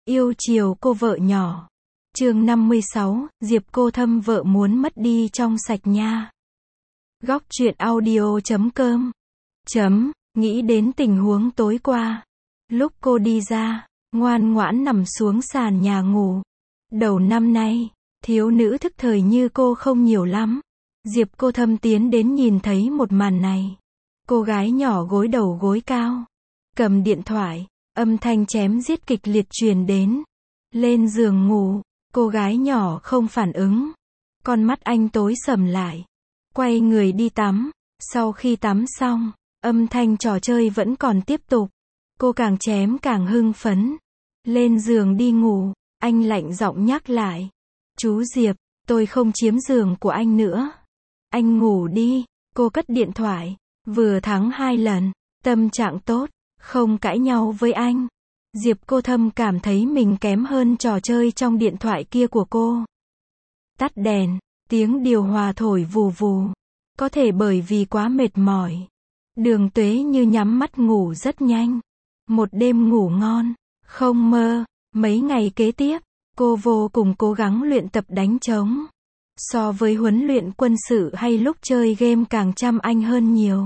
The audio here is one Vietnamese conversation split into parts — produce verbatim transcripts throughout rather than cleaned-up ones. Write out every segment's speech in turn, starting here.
Yêu chiều cô vợ nhỏ. Chương năm mươi sáu, Diệp Cô Thâm vợ muốn mất đi trong sạch nha. Góc truyện audio chấm com. Chấm, nghĩ đến tình huống tối qua. Lúc cô đi ra, ngoan ngoãn nằm xuống sàn nhà ngủ. Đầu năm nay, thiếu nữ thức thời như cô không nhiều lắm. Diệp Cô Thâm tiến đến nhìn thấy một màn này. Cô gái nhỏ gối đầu gối cao, cầm điện thoại, âm thanh chém giết kịch liệt truyền đến. Lên giường ngủ, cô gái nhỏ không phản ứng. Con mắt anh tối sầm lại. Quay người đi tắm. Sau khi tắm xong, âm thanh trò chơi vẫn còn tiếp tục. Cô càng chém càng hưng phấn. Lên giường đi ngủ, anh lạnh giọng nhắc lại. Chú Diệp, tôi không chiếm giường của anh nữa. Anh ngủ đi. Cô cất điện thoại. Vừa thắng hai lần, tâm trạng tốt, không cãi nhau với anh. Diệp Cô Thâm cảm thấy mình kém hơn trò chơi trong điện thoại kia của cô. Tắt đèn, tiếng điều hòa thổi vù vù. Có thể bởi vì quá mệt mỏi. Đường Tuế như nhắm mắt ngủ rất nhanh. Một đêm ngủ ngon, không mơ. Mấy ngày kế tiếp, cô vô cùng cố gắng luyện tập đánh trống. So với huấn luyện quân sự hay lúc chơi game càng chăm anh hơn nhiều.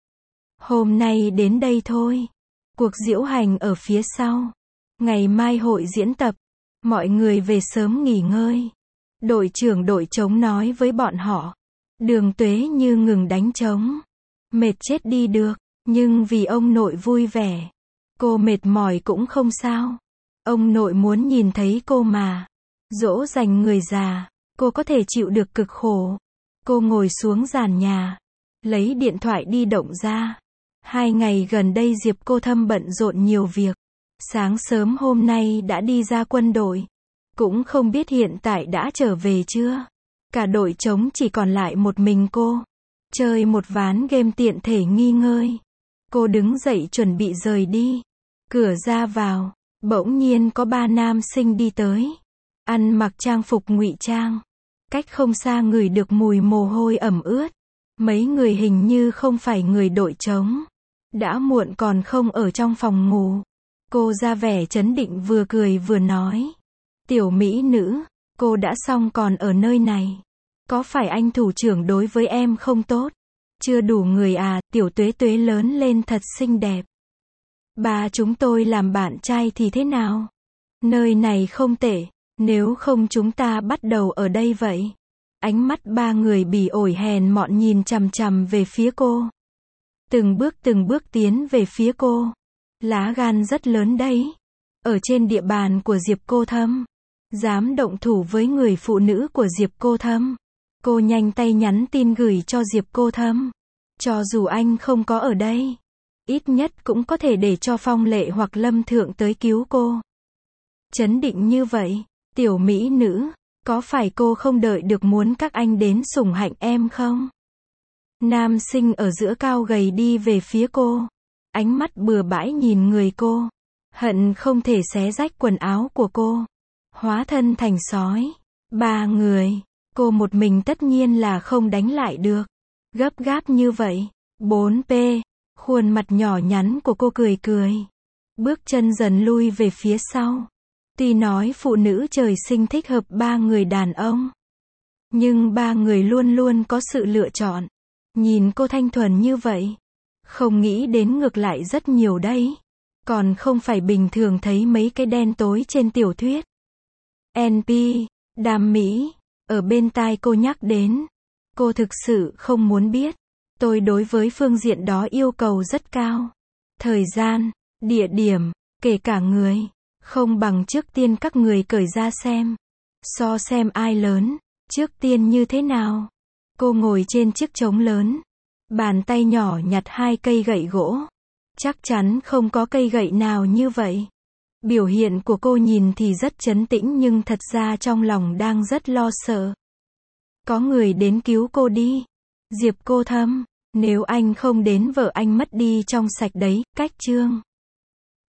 Hôm nay đến đây thôi. Cuộc diễu hành ở phía sau. Ngày mai hội diễn tập. Mọi người về sớm nghỉ ngơi. Đội trưởng đội trống nói với bọn họ. Đường Tuế như ngừng đánh trống. Mệt chết đi được, nhưng vì ông nội vui vẻ. Cô mệt mỏi cũng không sao. Ông nội muốn nhìn thấy cô mà. Dỗ dành người già, cô có thể chịu được cực khổ. Cô ngồi xuống giàn nhà. Lấy điện thoại di động ra. Hai ngày gần đây Diệp Cô Thâm bận rộn nhiều việc. Sáng sớm hôm nay đã đi ra quân đội. Cũng không biết hiện tại đã trở về chưa. Cả đội trống chỉ còn lại một mình cô. Chơi một ván game tiện thể nghỉ ngơi. Cô đứng dậy chuẩn bị rời đi. Cửa ra vào, bỗng nhiên có ba nam sinh đi tới. Ăn mặc trang phục ngụy trang. Cách không xa ngửi được mùi mồ hôi ẩm ướt. Mấy người hình như không phải người đội trống. Đã muộn còn không ở trong phòng ngủ. Cô ra vẻ trấn định vừa cười vừa nói. Tiểu mỹ nữ, cô đã xong còn ở nơi này. Có phải anh thủ trưởng đối với em không tốt? Chưa đủ người à, tiểu Tuế Tuế lớn lên thật xinh đẹp. Ba chúng tôi làm bạn trai thì thế nào? Nơi này không tệ, nếu không chúng ta bắt đầu ở đây vậy. Ánh mắt ba người bỉ ổi hèn mọn nhìn chằm chằm về phía cô. Từng bước từng bước tiến về phía cô. Lá gan rất lớn đấy. Ở trên địa bàn của Diệp Cô Thâm. Dám động thủ với người phụ nữ của Diệp Cô Thâm. Cô nhanh tay nhắn tin gửi cho Diệp Cô Thâm. Cho dù anh không có ở đây. Ít nhất cũng có thể để cho Phong Lệ hoặc Lâm Thượng tới cứu cô. Chấn định như vậy. Tiểu mỹ nữ. Có phải cô không đợi được muốn các anh đến sủng hạnh em không? Nam sinh ở giữa cao gầy đi về phía cô. Ánh mắt bừa bãi nhìn người cô. Hận không thể xé rách quần áo của cô. Hóa thân thành sói. Ba người. Cô một mình tất nhiên là không đánh lại được. Gấp gáp như vậy. bốn P. Khuôn mặt nhỏ nhắn của cô cười cười. Bước chân dần lui về phía sau. Tuy nói phụ nữ trời sinh thích hợp ba người đàn ông. Nhưng ba người luôn luôn có sự lựa chọn. Nhìn cô thanh thuần như vậy. Không nghĩ đến ngược lại rất nhiều đấy. Còn không phải bình thường thấy mấy cái đen tối trên tiểu thuyết. en pê, Đàm Mỹ, ở bên tai cô nhắc đến. Cô thực sự không muốn biết. Tôi đối với phương diện đó yêu cầu rất cao. Thời gian, địa điểm, kể cả người. Không bằng trước tiên các người cởi ra xem. So xem ai lớn. Trước tiên như thế nào. Cô ngồi trên chiếc trống lớn. Bàn tay nhỏ nhặt hai cây gậy gỗ. Chắc chắn không có cây gậy nào như vậy. Biểu hiện của cô nhìn thì rất trấn tĩnh nhưng thật ra trong lòng đang rất lo sợ. Có người đến cứu cô đi. Diệp Cô Thâm, nếu anh không đến vợ anh mất đi trong sạch đấy, cách chương.